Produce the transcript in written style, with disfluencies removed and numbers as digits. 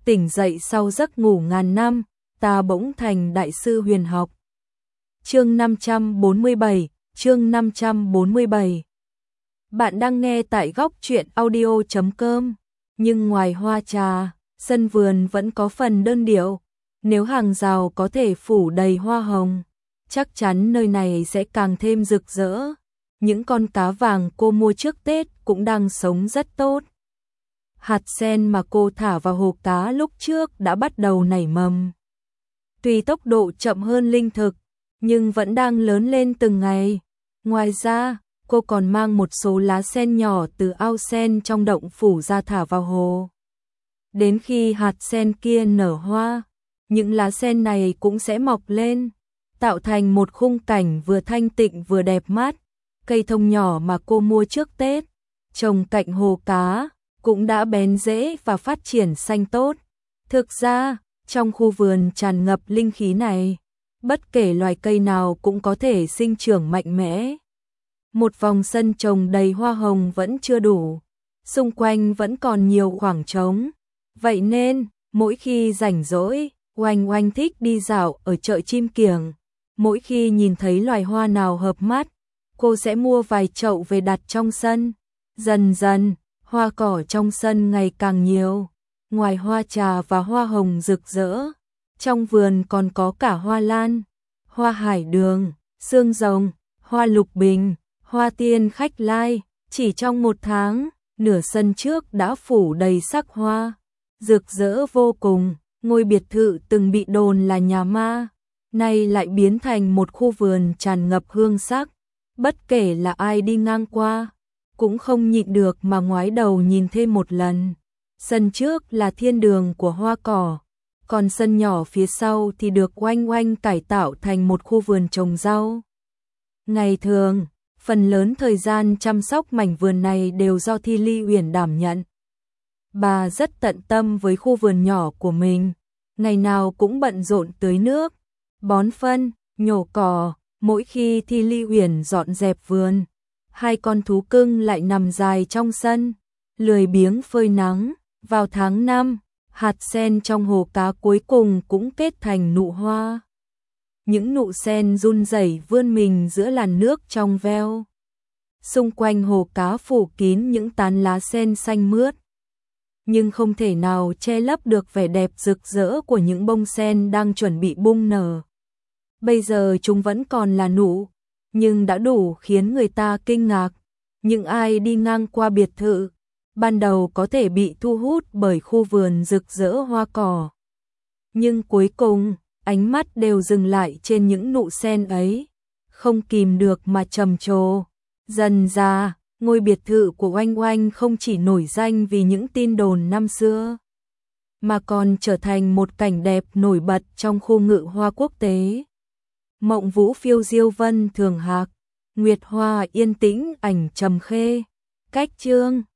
tỉnh dậy sau giấc ngủ ngàn năm, ta bỗng thành đại sư huyền học. Chương 547, chương 547. Bạn đang nghe tại góc truyện audio.com. Nhưng ngoài hoa trà, sân vườn vẫn có phần đơn điệu. Nếu hàng rào có thể phủ đầy hoa hồng, chắc chắn nơi này sẽ càng thêm rực rỡ. Những con cá vàng cô mua trước Tết cũng đang sống rất tốt. Hạt sen mà cô thả vào hồ cá lúc trước đã bắt đầu nảy mầm. Tuy tốc độ chậm hơn linh thực, nhưng vẫn đang lớn lên từng ngày. Ngoài ra, cô còn mang một số lá sen nhỏ từ ao sen trong động phủ ra thả vào hồ. Đến khi hạt sen kia nở hoa, những lá sen này cũng sẽ mọc lên, tạo thành một khung cảnh vừa thanh tịnh vừa đẹp mắt. Cây thông nhỏ mà cô mua trước Tết, trồng cạnh hồ cá, cũng đã bén rễ và phát triển xanh tốt. Thực ra, trong khu vườn tràn ngập linh khí này, bất kể loài cây nào cũng có thể sinh trưởng mạnh mẽ. Một vòng sân trồng đầy hoa hồng vẫn chưa đủ, xung quanh vẫn còn nhiều khoảng trống. Vậy nên, mỗi khi rảnh rỗi, Oanh Oanh thích đi dạo ở chợ chim kiểng. Mỗi khi nhìn thấy loài hoa nào hợp mắt, cô sẽ mua vài chậu về đặt trong sân. Dần dần, hoa cỏ trong sân ngày càng nhiều. Ngoài hoa trà và hoa hồng rực rỡ, trong vườn còn có cả hoa lan, hoa hải đường, xương rồng, hoa lục bình, hoa tiên khách lai. Chỉ trong một tháng, nửa sân trước đã phủ đầy sắc hoa, rực rỡ vô cùng. Ngôi biệt thự từng bị đồn là nhà ma, nay lại biến thành một khu vườn tràn ngập hương sắc. Bất kể là ai đi ngang qua, cũng không nhịn được mà ngoái đầu nhìn thêm một lần. Sân trước là thiên đường của hoa cỏ, còn sân nhỏ phía sau thì được Oanh Oanh cải tạo thành một khu vườn trồng rau. Ngày thường, phần lớn thời gian chăm sóc mảnh vườn này đều do Thi Ly Uyển đảm nhận. Bà rất tận tâm với khu vườn nhỏ của mình, ngày nào cũng bận rộn tưới nước, bón phân, nhổ cỏ. Mỗi khi Thi Ly Uyển dọn dẹp vườn, hai con thú cưng lại nằm dài trong sân, lười biếng phơi nắng. Vào tháng 5, hạt sen trong hồ cá cuối cùng cũng kết thành nụ hoa. Những nụ sen run rẩy vươn mình giữa làn nước trong veo. Xung quanh hồ cá phủ kín những tán lá sen xanh mướt, nhưng không thể nào che lấp được vẻ đẹp rực rỡ của những bông sen đang chuẩn bị bung nở. Bây giờ chúng vẫn còn là nụ, nhưng đã đủ khiến người ta kinh ngạc. Những ai đi ngang qua biệt thự, ban đầu có thể bị thu hút bởi khu vườn rực rỡ hoa cỏ. Nhưng cuối cùng, ánh mắt đều dừng lại trên những nụ sen ấy, không kìm được mà trầm trồ. Dần ra, ngôi biệt thự của Oanh Oanh không chỉ nổi danh vì những tin đồn năm xưa, mà còn trở thành một cảnh đẹp nổi bật trong khu ngự hoa quốc tế. Mộng vũ phiêu diêu vân thường hạc, nguyệt hoa yên tĩnh ảnh trầm khê. Cách chương